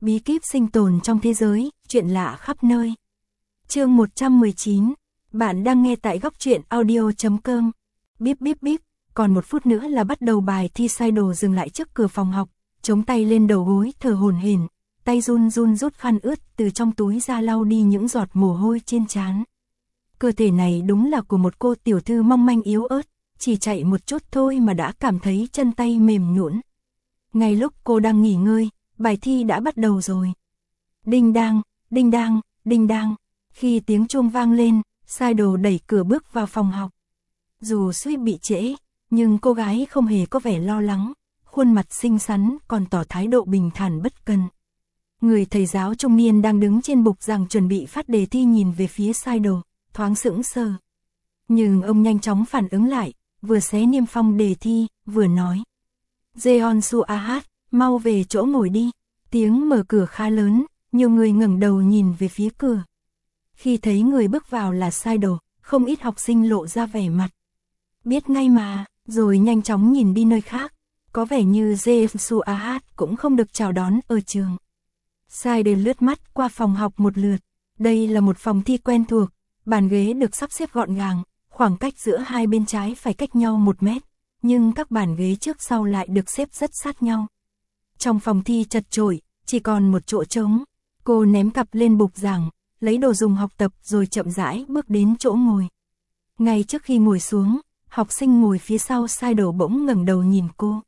Bí kíp sinh tồn trong thế giới, chuyện lạ khắp nơi. Chương 119. Bạn đang nghe tại góc truyện audio.com. Bíp bíp bíp, còn 1 phút nữa là bắt đầu bài thi. Idol dừng lại trước cửa phòng học, chống tay lên đầu gối thở hổn hển, tay run run rút khăn ướt từ trong túi ra lau đi những giọt mồ hôi trên trán. Cơ thể này đúng là của một cô tiểu thư mong manh yếu ớt, chỉ chạy một chút thôi mà đã cảm thấy chân tay mềm nhũn. Ngay lúc cô đang nghỉ ngơi, bài thi đã bắt đầu rồi. Đinh đang, đinh đang, đinh đang. Khi tiếng chuông vang lên, Idol đẩy cửa bước vào phòng học. Dù suýt bị trễ, nhưng cô gái không hề có vẻ lo lắng, khuôn mặt xinh xắn còn tỏ thái độ bình thản bất cần. Người thầy giáo trung niên đang đứng trên bục giảng chuẩn bị phát đề thi nhìn về phía Idol, thoáng sững sờ. Nhưng ông nhanh chóng phản ứng lại, vừa xé niêm phong đề thi, vừa nói: Jeon Su Ahat, mau về chỗ ngồi đi. Tiếng mở cửa khá lớn, nhiều người ngẩng đầu nhìn về phía cửa. Khi thấy người bước vào là Idol, không ít học sinh lộ ra vẻ mặt biết ngay mà, rồi nhanh chóng nhìn đi nơi khác. Có vẻ như Jeon Su Ahat cũng không được chào đón ở trường. Idol lướt mắt qua phòng học một lượt. Đây là một phòng thi quen thuộc, bàn ghế được sắp xếp gọn gàng, khoảng cách giữa hai bên trái phải cách nhau 1 mét, nhưng các bàn ghế trước sau lại được xếp rất sát nhau. Trong phòng thi chật chội, chỉ còn một chỗ trống. Cô ném cặp lên bục giảng, lấy đồ dùng học tập rồi chậm rãi bước đến chỗ ngồi. Ngay trước khi ngồi xuống, học sinh ngồi phía sau Idol bỗng ngẩng đầu nhìn cô.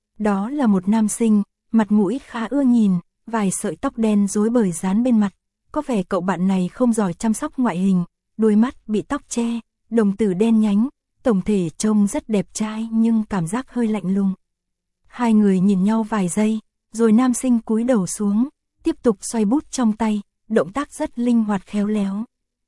Đó là một nam sinh, mặt mũi khá ưa nhìn, vài sợi tóc đen rối bời dán bên mặt. Có vẻ cậu bạn này không giỏi chăm sóc ngoại hình, đôi mắt bị tóc che, đồng tử đen nhánh, tổng thể trông rất đẹp trai nhưng cảm giác hơi lạnh lùng. Hai người nhìn nhau vài giây, rồi nam sinh cúi đầu xuống, tiếp tục xoay bút trong tay, động tác rất linh hoạt khéo léo.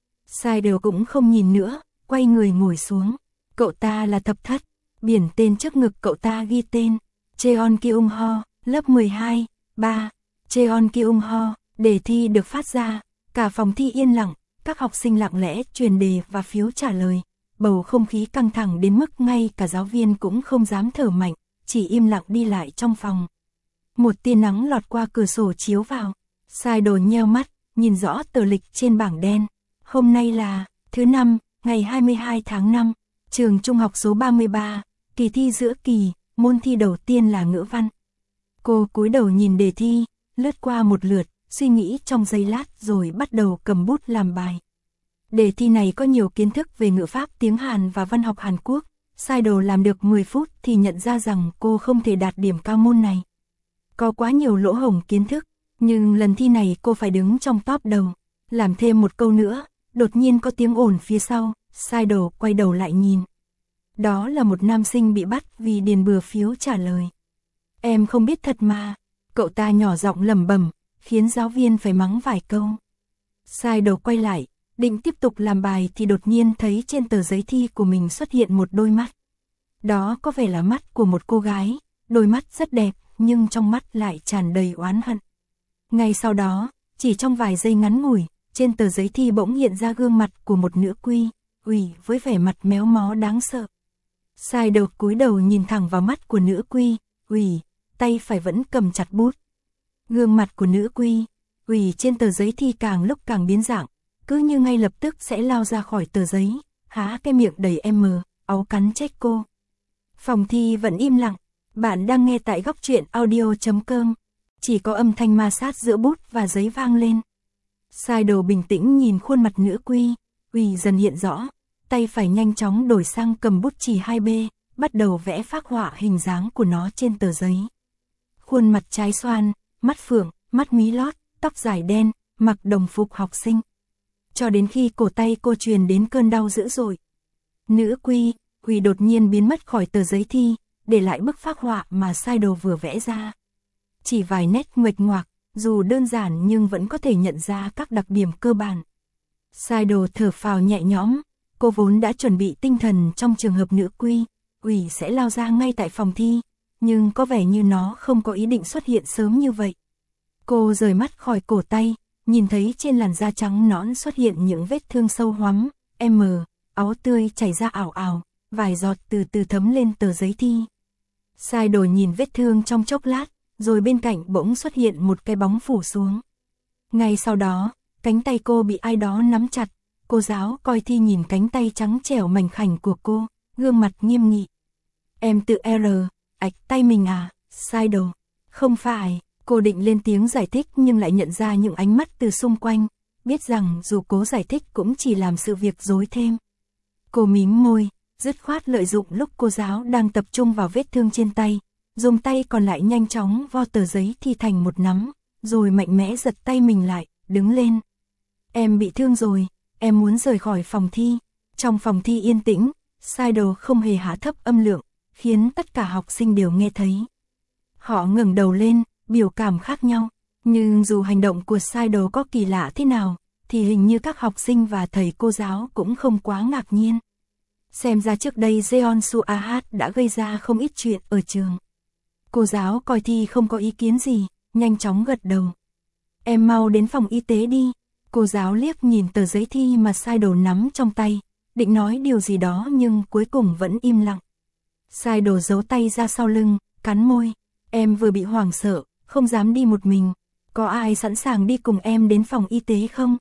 Idol cũng không nhìn nữa, quay người ngồi xuống. Cậu ta là Thập Thất, biển tên trước ngực cậu ta ghi tên Jeon Kyung Ho, lớp 12, 3. Jeon Kyung Ho. Đề thi được phát ra, cả phòng thi yên lặng, các học sinh lặng lẽ truyền đề và phiếu trả lời. Bầu không khí căng thẳng đến mức ngay cả giáo viên cũng không dám thở mạnh, chỉ im lặng đi lại trong phòng. Một tia nắng lọt qua cửa sổ chiếu vào. Idol nheo mắt, nhìn rõ tờ lịch trên bảng đen. Hôm nay là thứ Năm, ngày 22 tháng 5, trường trung học số 33, kỳ thi giữa kỳ, môn thi đầu tiên là ngữ văn. Cô cúi đầu nhìn đề thi, lướt qua một lượt, suy nghĩ trong giây lát rồi bắt đầu cầm bút làm bài. Đề thi này có nhiều kiến thức về ngữ pháp, tiếng Hàn và văn học Hàn Quốc. Idol làm được 10 phút thì nhận ra rằng cô không thể đạt điểm cao môn này. Có quá nhiều lỗ hổng kiến thức, nhưng lần thi này cô phải đứng trong top đầu. Làm thêm một câu nữa, đột nhiên có tiếng ồn phía sau, Idol quay đầu lại nhìn. Đó là một nam sinh bị bắt vì điền bừa phiếu trả lời. Em không biết thật mà, cậu ta nhỏ giọng lẩm bẩm, khiến giáo viên phải mắng vài câu. Idol quay lại, định tiếp tục làm bài thì đột nhiên thấy trên tờ giấy thi của mình xuất hiện một đôi mắt. Đó có vẻ là mắt của một cô gái, đôi mắt rất đẹp nhưng trong mắt lại tràn đầy oán hận. Ngay sau đó, chỉ trong vài giây ngắn ngủi, trên tờ giấy thi bỗng hiện ra gương mặt của một nữ quy, với vẻ mặt méo mó đáng sợ. Idol cúi đầu nhìn thẳng vào mắt của nữ quy, tay phải vẫn cầm chặt bút. Gương mặt của nữ quy, trên tờ giấy thi càng lúc càng biến dạng, cứ như ngay lập tức sẽ lao ra khỏi tờ giấy, há cái miệng đầy áu cắn chết cô. Phòng thi vẫn im lặng, bạn đang nghe tại góc truyện audio.com, chỉ có âm thanh ma sát giữa bút và giấy vang lên. Idol bình tĩnh nhìn khuôn mặt nữ quy, dần hiện rõ, tay phải nhanh chóng đổi sang cầm bút chì 2B, bắt đầu vẽ phác họa hình dáng của nó trên tờ giấy. Khuôn mặt trái xoan, mắt phượng, mắt mí lót, tóc dài đen, mặc đồng phục học sinh. Cho đến khi cổ tay cô truyền đến cơn đau dữ dội. Nữ quy, đột nhiên biến mất khỏi tờ giấy thi, để lại bức phác họa mà Idol vừa vẽ ra. Chỉ vài nét nguệch ngoạc, dù đơn giản nhưng vẫn có thể nhận ra các đặc điểm cơ bản. Idol thở phào nhẹ nhõm, cô vốn đã chuẩn bị tinh thần trong trường hợp nữ quy, sẽ lao ra ngay tại phòng thi, nhưng có vẻ như nó không có ý định xuất hiện sớm như vậy. Cô rời mắt khỏi cổ tay, nhìn thấy trên làn da trắng nõn xuất hiện những vết thương sâu hoắm, áo tươi chảy ra ảo ảo, vài giọt từ từ thấm lên tờ giấy thi. Idol nhìn vết thương trong chốc lát, rồi bên cạnh bỗng xuất hiện một cái bóng phủ xuống. Ngay sau đó, cánh tay cô bị ai đó nắm chặt, cô giáo coi thi nhìn cánh tay trắng trẻo mảnh khảnh của cô, gương mặt nghiêm nghị. Em tự ạch tay mình à, sai đồ. Không phải, cô định lên tiếng giải thích nhưng lại nhận ra những ánh mắt từ xung quanh, biết rằng dù cố giải thích cũng chỉ làm sự việc rối thêm. Cô mím môi, dứt khoát lợi dụng lúc cô giáo đang tập trung vào vết thương trên tay, dùng tay còn lại nhanh chóng vo tờ giấy thi thành một nắm, rồi mạnh mẽ giật tay mình lại, đứng lên. Em bị thương rồi, em muốn rời khỏi phòng thi. Trong phòng thi yên tĩnh, Sidle không hề hạ thấp âm lượng, khiến tất cả học sinh đều nghe thấy. Họ ngẩng đầu lên, biểu cảm khác nhau, nhưng dù hành động của Sidle có kỳ lạ thế nào, thì hình như các học sinh và thầy cô giáo cũng không quá ngạc nhiên. Xem ra trước đây Jeonsu Ahad đã gây ra không ít chuyện ở trường. Cô giáo coi thi không có ý kiến gì, nhanh chóng gật đầu. Em mau đến phòng y tế đi. Cô giáo liếc nhìn tờ giấy thi mà Sidle nắm trong tay, định nói điều gì đó nhưng cuối cùng vẫn im lặng. Sidle giấu tay ra sau lưng, cắn môi. Em vừa bị hoảng sợ, không dám đi một mình. Có ai sẵn sàng đi cùng em đến phòng y tế không?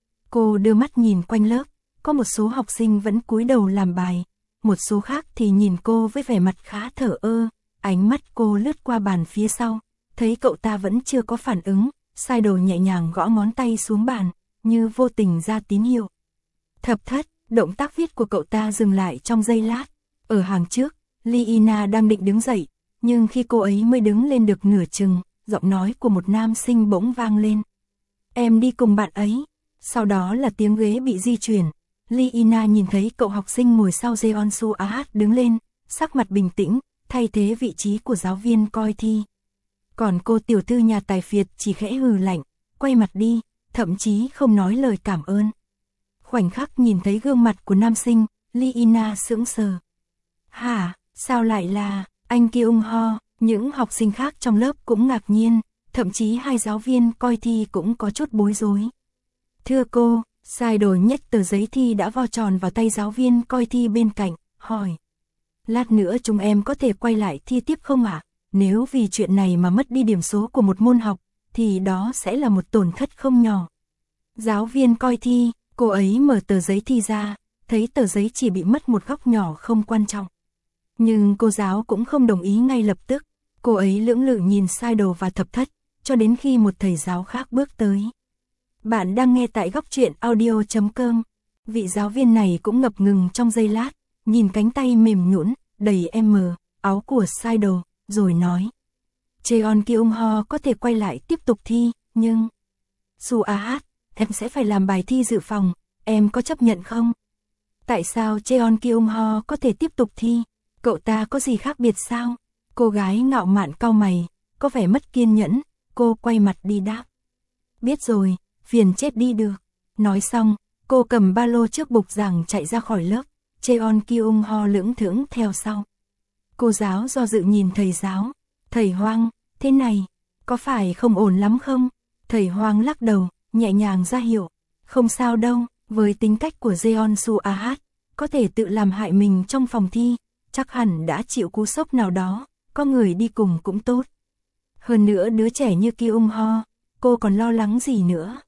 Cô đưa mắt nhìn quanh lớp, có một số học sinh vẫn cúi đầu làm bài, một số khác thì nhìn cô với vẻ mặt khá thờ ơ. Ánh mắt cô lướt qua bàn phía sau, thấy cậu ta vẫn chưa có phản ứng, Sidle nhẹ nhàng gõ ngón tay xuống bàn, như vô tình ra tín hiệu. Thập thất, động tác viết của cậu ta dừng lại trong giây lát. Ở hàng trước, Liina đang định đứng dậy, nhưng khi cô ấy mới đứng lên được nửa chừng, giọng nói của một nam sinh bỗng vang lên. Em đi cùng bạn ấy. Sau đó là tiếng ghế bị di chuyển. Liina nhìn thấy cậu học sinh ngồi sau Jeonsu Ahad đứng lên, sắc mặt bình tĩnh, thay thế vị trí của giáo viên coi thi. Còn cô tiểu thư nhà tài phiệt chỉ khẽ hừ lạnh, quay mặt đi, thậm chí không nói lời cảm ơn. Khoảnh khắc nhìn thấy gương mặt của nam sinh, Liina sững sờ. Hả, sao lại là anh Kyung Ho? Những học sinh khác trong lớp cũng ngạc nhiên, thậm chí hai giáo viên coi thi cũng có chút bối rối. Thưa cô, Sidle nhét tờ giấy thi đã vo tròn vào tay giáo viên coi thi bên cạnh, hỏi. Lát nữa chúng em có thể quay lại thi tiếp không ạ? Nếu vì chuyện này mà mất đi điểm số của một môn học, thì đó sẽ là một tổn thất không nhỏ. Giáo viên coi thi, cô ấy mở tờ giấy thi ra, thấy tờ giấy chỉ bị mất một góc nhỏ không quan trọng. Nhưng cô giáo cũng không đồng ý ngay lập tức, cô ấy lưỡng lự nhìn Sidle và thập thất, cho đến khi một thầy giáo khác bước tới. Bạn đang nghe tại góc truyện audio.com. Vị giáo viên này cũng ngập ngừng trong giây lát, nhìn cánh tay mềm nhũn đầy áo của Sidle, rồi nói. Jeon Kyung Ho có thể quay lại tiếp tục thi, nhưng... Su Ahad, em sẽ phải làm bài thi dự phòng, em có chấp nhận không? Tại sao Jeon Kyung Ho có thể tiếp tục thi? Cậu ta có gì khác biệt sao? Cô gái ngạo mạn cau mày, có vẻ mất kiên nhẫn, cô quay mặt đi đáp. Biết rồi, phiền chết đi được. Nói xong, cô cầm ba lô trước bục giảng chạy ra khỏi lớp, Jeon Kyung Ho lững thững theo sau. Cô giáo do dự nhìn thầy giáo. Thầy Hoang, thế này, có phải không ổn lắm không? Thầy Hoang lắc đầu, nhẹ nhàng ra hiệu. Không sao đâu, với tính cách của Jeonsu Ahad, có thể tự làm hại mình trong phòng thi, chắc hẳn đã chịu cú sốc nào đó, có người đi cùng cũng tốt. Hơn nữa đứa trẻ như Kyung Ho, cô còn lo lắng gì nữa?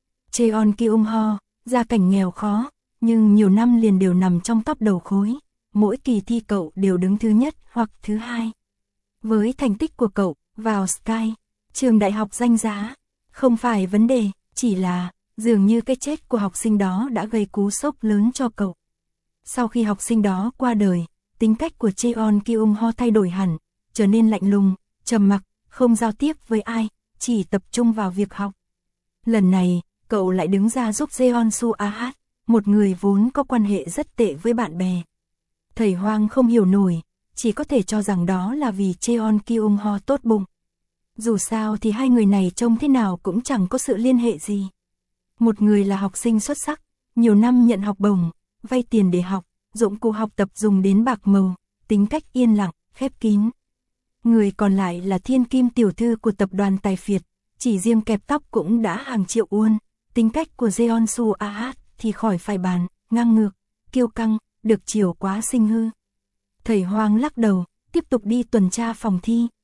Jeon Kyung Ho, gia cảnh nghèo khó, nhưng nhiều năm liền đều nằm trong top đầu khối. Mỗi kỳ thi cậu đều đứng thứ nhất hoặc thứ hai. Với thành tích của cậu, vào Sky, trường đại học danh giá, không phải vấn đề, chỉ là dường như cái chết của học sinh đó đã gây cú sốc lớn cho cậu. Sau khi học sinh đó qua đời, tính cách của Jeon Kyung Ho thay đổi hẳn, trở nên lạnh lùng, trầm mặc, không giao tiếp với ai, chỉ tập trung vào việc học. Lần này, cậu lại đứng ra giúp Jeonsu Ahad, một người vốn có quan hệ rất tệ với bạn bè. Thầy Hoang không hiểu nổi, chỉ có thể cho rằng đó là vì Jeon Kyung Ho tốt bụng. Dù sao thì hai người này trông thế nào cũng chẳng có sự liên hệ gì. Một người là học sinh xuất sắc, nhiều năm nhận học bổng, vay tiền để học, dụng cụ học tập dùng đến bạc màu, tính cách yên lặng, khép kín. Người còn lại là thiên kim tiểu thư của tập đoàn tài phiệt, chỉ riêng kẹp tóc cũng đã hàng triệu won. Tính cách của Jeonsu Ahad thì khỏi phải bàn, ngang ngược, kiêu căng, được chiều quá sinh hư. Thầy Hoang lắc đầu, tiếp tục đi tuần tra phòng thi.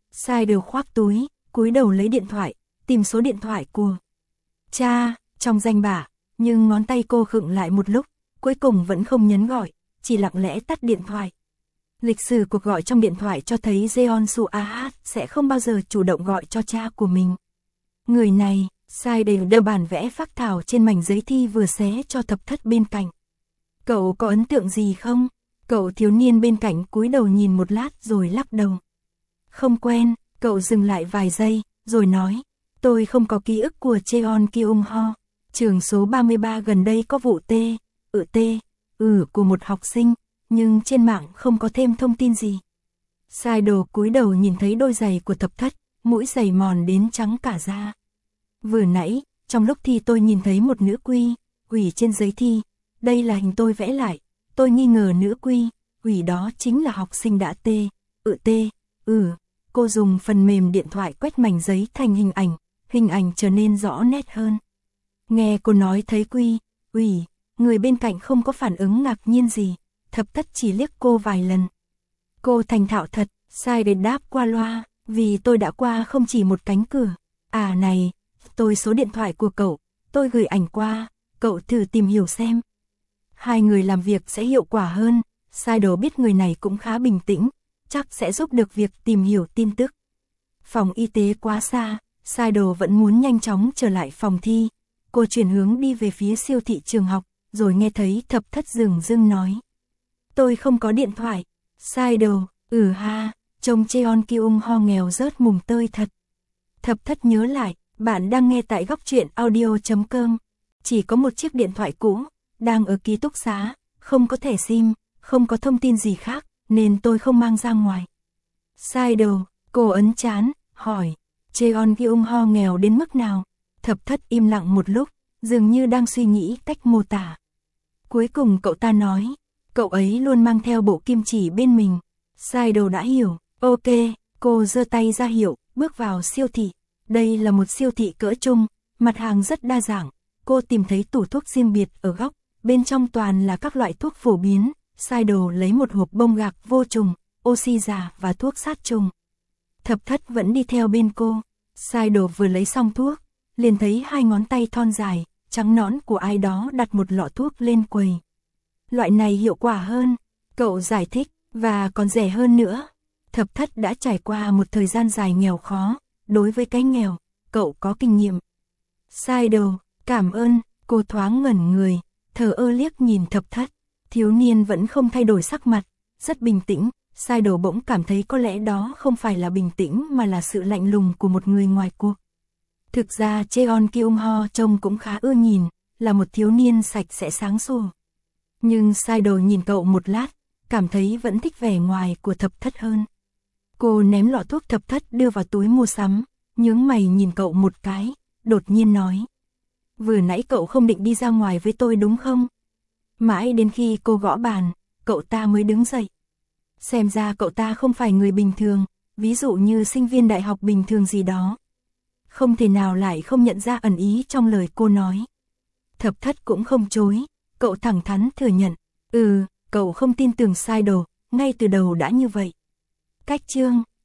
Sai đều khoác túi, cúi đầu lấy điện thoại, tìm số điện thoại của cha, trong danh bạ, nhưng ngón tay cô khựng lại một lúc, cuối cùng vẫn không nhấn gọi, chỉ lặng lẽ tắt điện thoại. Lịch sử cuộc gọi trong điện thoại cho thấy Jeon Soo-ah sẽ không bao giờ chủ động gọi cho cha của mình. Người này, Sai đều đưa bản vẽ phác thảo trên mảnh giấy thi vừa xé cho Thập Thất bên cạnh. Cậu có ấn tượng gì không? Cậu thiếu niên bên cạnh cúi đầu nhìn một lát rồi lắc đầu. Không quen, cậu dừng lại vài giây, rồi nói, tôi không có ký ức của Cheon Kyung Ho. Trường số 33 gần đây có vụ của một học sinh, nhưng trên mạng không có thêm thông tin gì. Sai đồ cúi đầu nhìn thấy đôi giày của Thập Thất, mũi giày mòn đến trắng cả da. Vừa nãy, trong lúc thi tôi nhìn thấy một nữ quỷ trên giấy thi, đây là hình tôi vẽ lại, tôi nghi ngờ nữ quỷ đó chính là học sinh đã cô dùng phần mềm điện thoại quét mảnh giấy thành hình ảnh trở nên rõ nét hơn. Nghe cô nói thấy quỷ, người bên cạnh không có phản ứng ngạc nhiên gì, Thập Thất chỉ liếc cô vài lần. Cô thành thạo thật, Sai để đáp qua loa, vì tôi đã qua không chỉ một cánh cửa. À này, tôi số điện thoại của cậu, tôi gửi ảnh qua, cậu thử tìm hiểu xem. Hai người làm việc sẽ hiệu quả hơn, Sai đồ biết người này cũng khá bình tĩnh, chắc sẽ giúp được việc tìm hiểu tin tức. Phòng y tế quá xa, Sai đồ vẫn muốn nhanh chóng trở lại phòng thi. Cô chuyển hướng đi về phía siêu thị trường học, rồi nghe thấy Thập Thất dửng dưng nói. Tôi không có điện thoại. Sai đồ, trông Cheon Kyung Ho nghèo rớt mùng tơi thật. Thập Thất nhớ lại, bạn đang nghe tại góc truyện audio.com. Chỉ có một chiếc điện thoại cũ, đang ở ký túc xá, không có thẻ SIM, không có thông tin gì khác, nên tôi không mang ra ngoài. Sai đồ, cô ấn trán, hỏi, Cheon Kyung Ho nghèo đến mức nào? Thập Thất im lặng một lúc, dường như đang suy nghĩ cách mô tả. Cuối cùng cậu ta nói, cậu ấy luôn mang theo bộ kim chỉ bên mình. Sai đồ đã hiểu, ok, cô giơ tay ra hiệu, bước vào siêu thị. Đây là một siêu thị cỡ trung, mặt hàng rất đa dạng. Cô tìm thấy tủ thuốc riêng biệt ở góc, bên trong toàn là các loại thuốc phổ biến. Sai đồ lấy một hộp bông gạc vô trùng, oxy già và thuốc sát trùng. Thập Thất vẫn đi theo bên cô. Sai đồ vừa lấy xong thuốc, liền thấy hai ngón tay thon dài, trắng nõn của ai đó đặt một lọ thuốc lên quầy. Loại này hiệu quả hơn, cậu giải thích, và còn rẻ hơn nữa. Thập Thất đã trải qua một thời gian dài nghèo khó, đối với cái nghèo, cậu có kinh nghiệm. Sai đồ, cảm ơn, cô thoáng ngẩn người, thờ ơ liếc nhìn Thập Thất. Thiếu niên vẫn không thay đổi sắc mặt, rất bình tĩnh. Sai đồ bỗng cảm thấy có lẽ đó không phải là bình tĩnh mà là sự lạnh lùng của một người ngoài cuộc. Thực ra Cheon Kyung Ho trông cũng khá ưa nhìn, là một thiếu niên sạch sẽ sáng sủa. Nhưng Sai đồ nhìn cậu một lát, cảm thấy vẫn thích vẻ ngoài của Thập Thất hơn. Cô ném lọ thuốc Thập Thất đưa vào túi mua sắm, nhướng mày nhìn cậu một cái, đột nhiên nói. Vừa nãy cậu không định đi ra ngoài với tôi đúng không? Mãi đến khi cô gõ bàn, cậu ta mới đứng dậy. Xem ra cậu ta không phải người bình thường, ví dụ như sinh viên đại học bình thường gì đó. Không thể nào lại không nhận ra ẩn ý trong lời cô nói. Thập Thất cũng không chối, cậu thẳng thắn thừa nhận. Cậu không tin tưởng Sai đồ, ngay từ đầu đã như vậy. Cách chương